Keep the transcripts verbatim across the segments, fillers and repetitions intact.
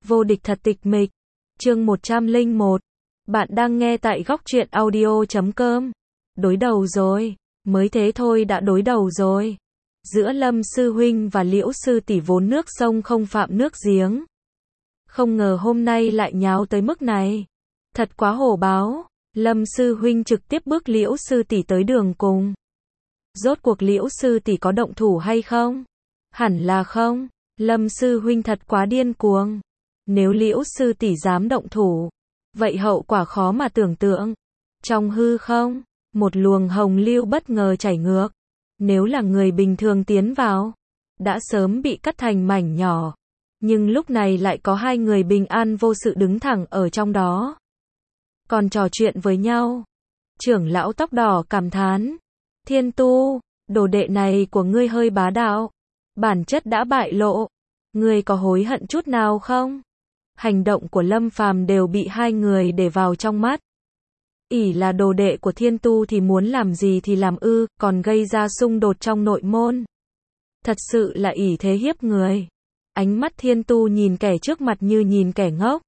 Vô địch thật tịch mịch. Chương một trăm lẻ một. Bạn đang nghe tại góc truyện audio chấm com. Đối đầu rồi, mới thế thôi đã đối đầu rồi. Giữa Lâm sư huynh và Liễu sư tỷ vốn nước sông không phạm nước giếng. Không ngờ hôm nay lại nháo tới mức này. Thật quá hổ báo. Lâm sư huynh trực tiếp bước Liễu sư tỷ tới đường cùng. Rốt cuộc Liễu sư tỷ có động thủ hay không? Hẳn là không. Lâm sư huynh thật quá điên cuồng. Nếu Liễu sư tỷ dám động thủ, vậy hậu quả khó mà tưởng tượng. Trong hư không, một luồng hồng lưu bất ngờ chảy ngược. Nếu là người bình thường tiến vào, đã sớm bị cắt thành mảnh nhỏ. Nhưng lúc này lại có hai người bình an vô sự đứng thẳng ở trong đó. Còn trò chuyện với nhau. Trưởng lão tóc đỏ cảm thán. Thiên Tu, đồ đệ này của ngươi hơi bá đạo. Bản chất đã bại lộ. Ngươi có hối hận chút nào không? Hành động của Lâm Phàm đều bị hai người để vào trong mắt. ỷ là đồ đệ của Thiên Tu thì muốn làm gì thì làm ư, còn gây ra xung đột trong nội môn. Thật sự là ỷ thế hiếp người. Ánh mắt Thiên Tu nhìn kẻ trước mặt như nhìn kẻ ngốc.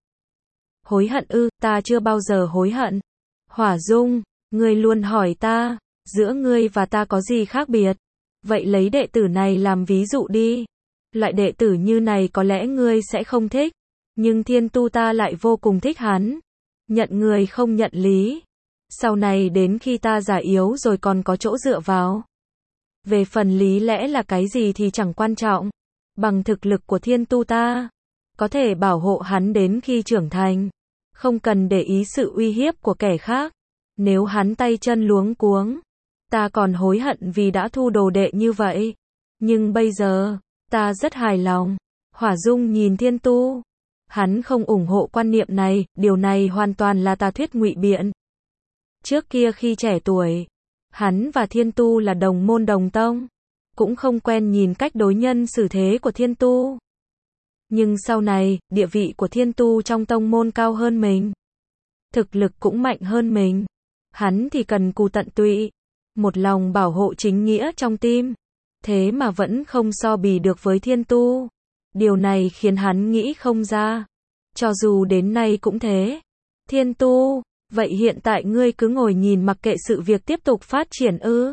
Hối hận ư, ta chưa bao giờ hối hận. Hỏa Dung, ngươi luôn hỏi ta, giữa ngươi và ta có gì khác biệt? Vậy lấy đệ tử này làm ví dụ đi. Loại đệ tử như này có lẽ ngươi sẽ không thích. Nhưng Thiên Tu ta lại vô cùng thích hắn. Nhận người không nhận lý. Sau này đến khi ta già yếu rồi còn có chỗ dựa vào. Về phần lý lẽ là cái gì thì chẳng quan trọng. Bằng thực lực của Thiên Tu ta, có thể bảo hộ hắn đến khi trưởng thành. Không cần để ý sự uy hiếp của kẻ khác. Nếu hắn tay chân luống cuống, ta còn hối hận vì đã thu đồ đệ như vậy. Nhưng bây giờ, ta rất hài lòng. Hỏa Dung nhìn Thiên Tu. Hắn không ủng hộ quan niệm này, điều này hoàn toàn là tà thuyết ngụy biện. Trước kia khi trẻ tuổi, hắn và Thiên Tu là đồng môn đồng tông, cũng không quen nhìn cách đối nhân xử thế của Thiên Tu. Nhưng sau này, địa vị của Thiên Tu trong tông môn cao hơn mình. Thực lực cũng mạnh hơn mình. Hắn thì cần cù tận tụy, một lòng bảo hộ chính nghĩa trong tim. Thế mà vẫn không so bì được với Thiên Tu. Điều này khiến hắn nghĩ không ra. Cho dù đến nay cũng thế. Thiên Tu, vậy hiện tại ngươi cứ ngồi nhìn mặc kệ sự việc tiếp tục phát triển ư?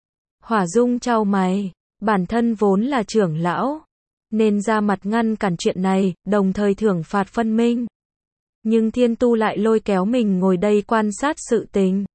Hỏa Dung chau mày, bản thân vốn là trưởng lão, nên ra mặt ngăn cản chuyện này, đồng thời thưởng phạt phân minh. Nhưng Thiên Tu lại lôi kéo mình ngồi đây quan sát sự tình.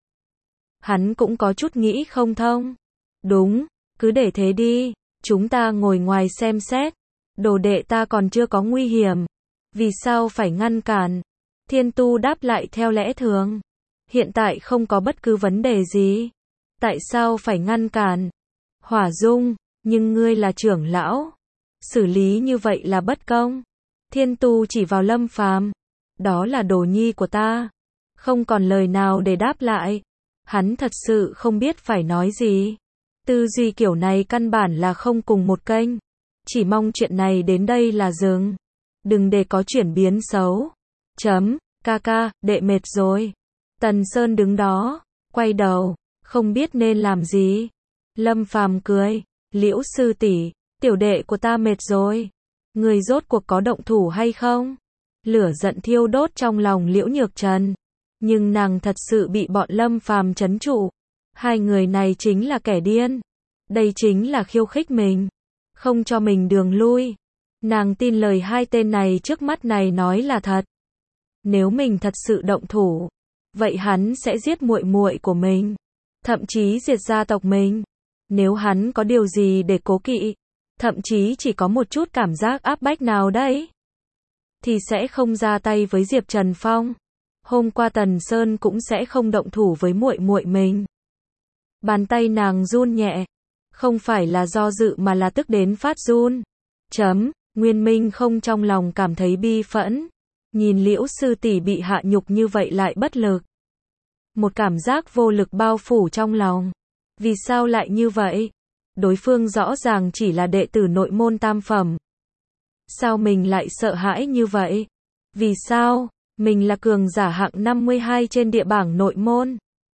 Hắn cũng có chút nghĩ không thông. Đúng, cứ để thế đi, chúng ta ngồi ngoài xem xét. Đồ đệ ta còn chưa có nguy hiểm. Vì sao phải ngăn cản? Thiên Tu đáp lại theo lẽ thường. Hiện tại không có bất cứ vấn đề gì. Tại sao phải ngăn cản? Hỏa Dung, nhưng ngươi là trưởng lão. Xử lý như vậy là bất công. Thiên Tu chỉ vào Lâm Phàm. Đó là đồ nhi của ta. Không còn lời nào để đáp lại. Hắn thật sự không biết phải nói gì. Tư duy kiểu này căn bản là không cùng một kênh. Chỉ mong chuyện này đến đây là dừng. Đừng để có chuyển biến xấu. Chấm, ca ca, đệ mệt rồi. Tần Sơn đứng đó, quay đầu, không biết nên làm gì. Lâm Phàm cười, Liễu sư tỷ, tiểu đệ của ta mệt rồi. Người rốt cuộc có động thủ hay không? Lửa giận thiêu đốt trong lòng Liễu Nhược Trần. Nhưng nàng thật sự bị bọn Lâm Phàm trấn trụ. Hai người này chính là kẻ điên. Đây chính là khiêu khích mình. Không cho mình đường lui. Nàng tin lời hai tên này trước mắt này nói là thật. Nếu mình thật sự động thủ, vậy hắn sẽ giết muội muội của mình, thậm chí diệt gia tộc mình. Nếu hắn có điều gì để cố kỵ, thậm chí chỉ có một chút cảm giác áp bách nào đấy, thì sẽ không ra tay với Diệp Trần Phong. Hôm qua Tần Sơn cũng sẽ không động thủ với muội muội mình. Bàn tay nàng run nhẹ, không phải là do dự mà là tức đến phát run. Chấm, Nguyên Minh không trong lòng cảm thấy bi phẫn. Nhìn Liễu sư tỷ bị hạ nhục như vậy lại bất lực. Một cảm giác vô lực bao phủ trong lòng. Vì sao lại như vậy? Đối phương rõ ràng chỉ là đệ tử nội môn tam phẩm. Sao mình lại sợ hãi như vậy? Vì sao? Mình là cường giả hạng năm mươi hai trên địa bảng nội môn.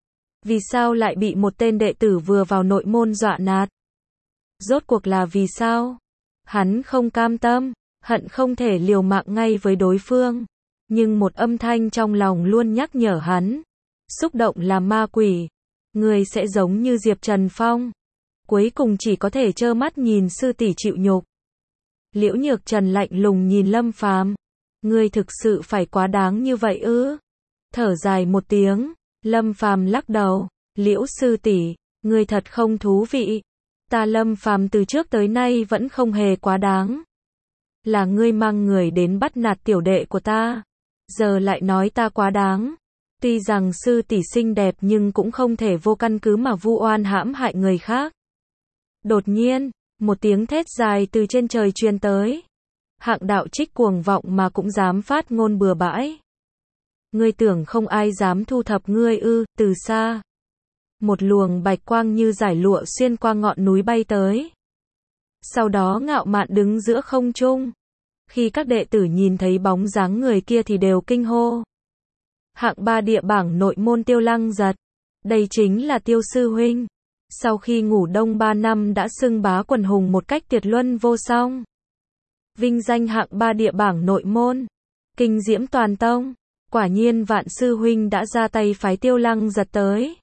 Vì sao lại bị một tên đệ tử vừa vào nội môn dọa nạt? Rốt cuộc là vì sao? Hắn không cam tâm. hận không thể liều mạng ngay với đối phương. Nhưng một âm thanh trong lòng luôn nhắc nhở hắn, xúc động là ma quỷ, người sẽ giống như Diệp Trần Phong, cuối cùng chỉ có thể trơ mắt nhìn sư tỷ chịu nhục. Liễu Nhược Trần lạnh lùng nhìn Lâm Phàm, ngươi thực sự phải quá đáng như vậy ư? Thở dài một tiếng, Lâm Phàm lắc đầu, Liễu sư tỷ, ngươi thật không thú vị. Ta Lâm Phàm từ trước tới nay vẫn không hề quá đáng. Là ngươi mang người đến bắt nạt tiểu đệ của ta, giờ lại nói ta quá đáng. Tuy rằng sư tỷ xinh đẹp nhưng cũng không thể vô căn cứ mà vu oan hãm hại người khác. Đột nhiên, một tiếng thét dài từ trên trời truyền tới. Hạng Đạo Trích cuồng vọng mà cũng dám phát ngôn bừa bãi. Ngươi tưởng không ai dám thu thập ngươi ư? Từ xa, một luồng bạch quang như dải lụa xuyên qua ngọn núi bay tới. Sau đó ngạo mạn đứng giữa không trung. Khi các đệ tử nhìn thấy bóng dáng người kia thì đều kinh hô. Hạng ba địa bảng nội môn Tiêu Lăng Giật. Đây chính là Tiêu sư huynh. Sau khi ngủ đông ba năm đã xưng bá quần hùng một cách tuyệt luân vô song. Vinh danh hạng ba địa bảng nội môn. Kinh diễm toàn tông. Quả nhiên Vạn sư huynh đã ra tay phái Tiêu Lăng Giật tới.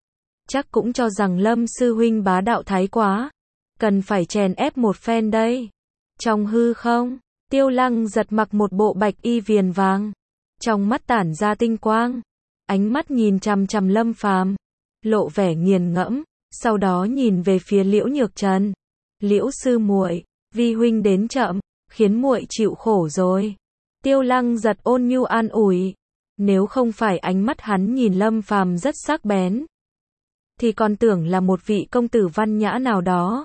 Chắc cũng cho rằng Lâm sư huynh bá đạo thái quá. Cần phải chèn ép một phen đây. Trong hư không, Tiêu Lăng Giật mặc một bộ bạch y viền vàng. Trong mắt tản ra tinh quang. Ánh mắt nhìn chằm chằm Lâm Phàm, lộ vẻ nghiền ngẫm, sau đó nhìn về phía Liễu Nhược Trần. Liễu sư muội, vi huynh đến chậm, khiến muội chịu khổ rồi. Tiêu Lăng Giật ôn nhu an ủi. Nếu không phải ánh mắt hắn nhìn Lâm Phàm rất sắc bén, thì còn tưởng là một vị công tử văn nhã nào đó.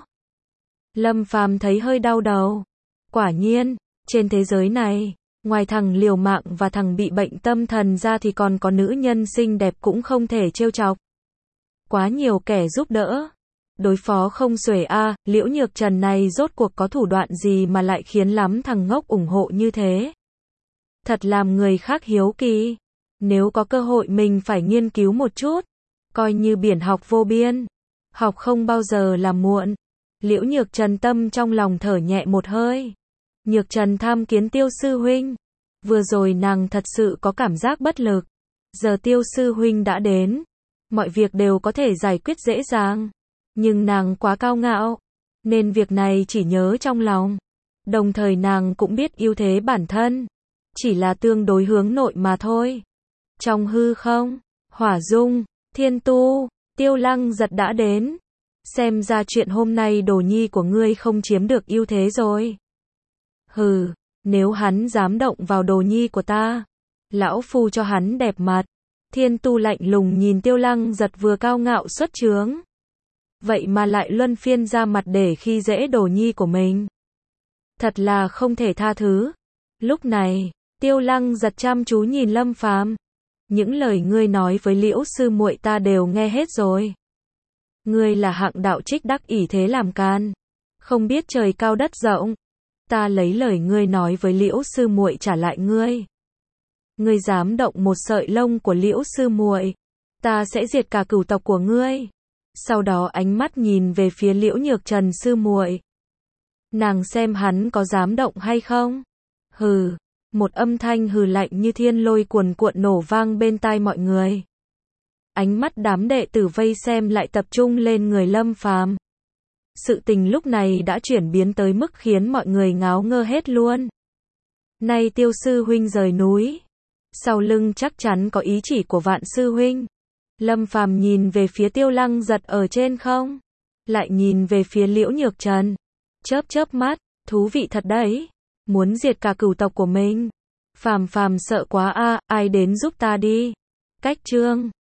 Lâm Phàm thấy hơi đau đầu. Quả nhiên, trên thế giới này, ngoài thằng liều mạng và thằng bị bệnh tâm thần ra thì còn có nữ nhân xinh đẹp cũng không thể trêu chọc. Quá nhiều kẻ giúp đỡ. Đối phó không xuể a, à, Liễu Nhược Trần này rốt cuộc có thủ đoạn gì mà lại khiến lắm thằng ngốc ủng hộ như thế. Thật làm người khác hiếu kỳ. Nếu có cơ hội mình phải nghiên cứu một chút. Coi như biển học vô biên. Học không bao giờ là muộn. Liễu Nhược Trần tâm trong lòng thở nhẹ một hơi. Nhược Trần tham kiến Tiêu sư huynh. Vừa rồi nàng thật sự có cảm giác bất lực. Giờ Tiêu sư huynh đã đến. Mọi việc đều có thể giải quyết dễ dàng. Nhưng nàng quá cao ngạo. Nên việc này chỉ nhớ trong lòng. Đồng thời nàng cũng biết ưu thế bản thân. Chỉ là tương đối hướng nội mà thôi. Trong hư không, Hỏa Dung, Thiên Tu, Tiêu Lăng Giật đã đến. Xem ra chuyện hôm nay đồ nhi của ngươi không chiếm được ưu thế rồi. Hừ, nếu hắn dám động vào đồ nhi của ta, lão phu cho hắn đẹp mặt. Thiên Tu lạnh lùng nhìn Tiêu Lăng Giật vừa cao ngạo xuất trướng. Vậy mà lại luân phiên ra mặt để khi dễ đồ nhi của mình. Thật là không thể tha thứ. Lúc này, Tiêu Lăng Giật chăm chú nhìn Lâm Phàm. Những lời ngươi nói với Liễu sư muội ta đều nghe hết rồi. Ngươi là Hạng Đạo Trích đắc ỷ thế làm can, không biết trời cao đất rộng. Ta lấy lời ngươi nói với Liễu sư muội trả lại ngươi. Ngươi dám động một sợi lông của Liễu sư muội, ta sẽ diệt cả cửu tộc của ngươi. Sau đó ánh mắt nhìn về phía Liễu Nhược Trần sư muội. Nàng xem hắn có dám động hay không? Hừ. Một âm thanh hừ lạnh như thiên lôi cuồn cuộn nổ vang bên tai mọi người. Ánh mắt đám đệ tử vây xem lại tập trung lên người Lâm Phàm. Sự tình lúc này đã chuyển biến tới mức khiến mọi người ngáo ngơ hết luôn. Nay Tiêu sư huynh rời núi, sau lưng chắc chắn có ý chỉ của Vạn sư huynh. Lâm Phàm nhìn về phía Tiêu Lăng Giật ở trên không, lại nhìn về phía Liễu Nhược Trần, chớp chớp mắt, thú vị thật đấy. Muốn diệt cả cửu tộc của mình. Phàm Phàm sợ quá a, à, ai đến giúp ta đi. Cách chương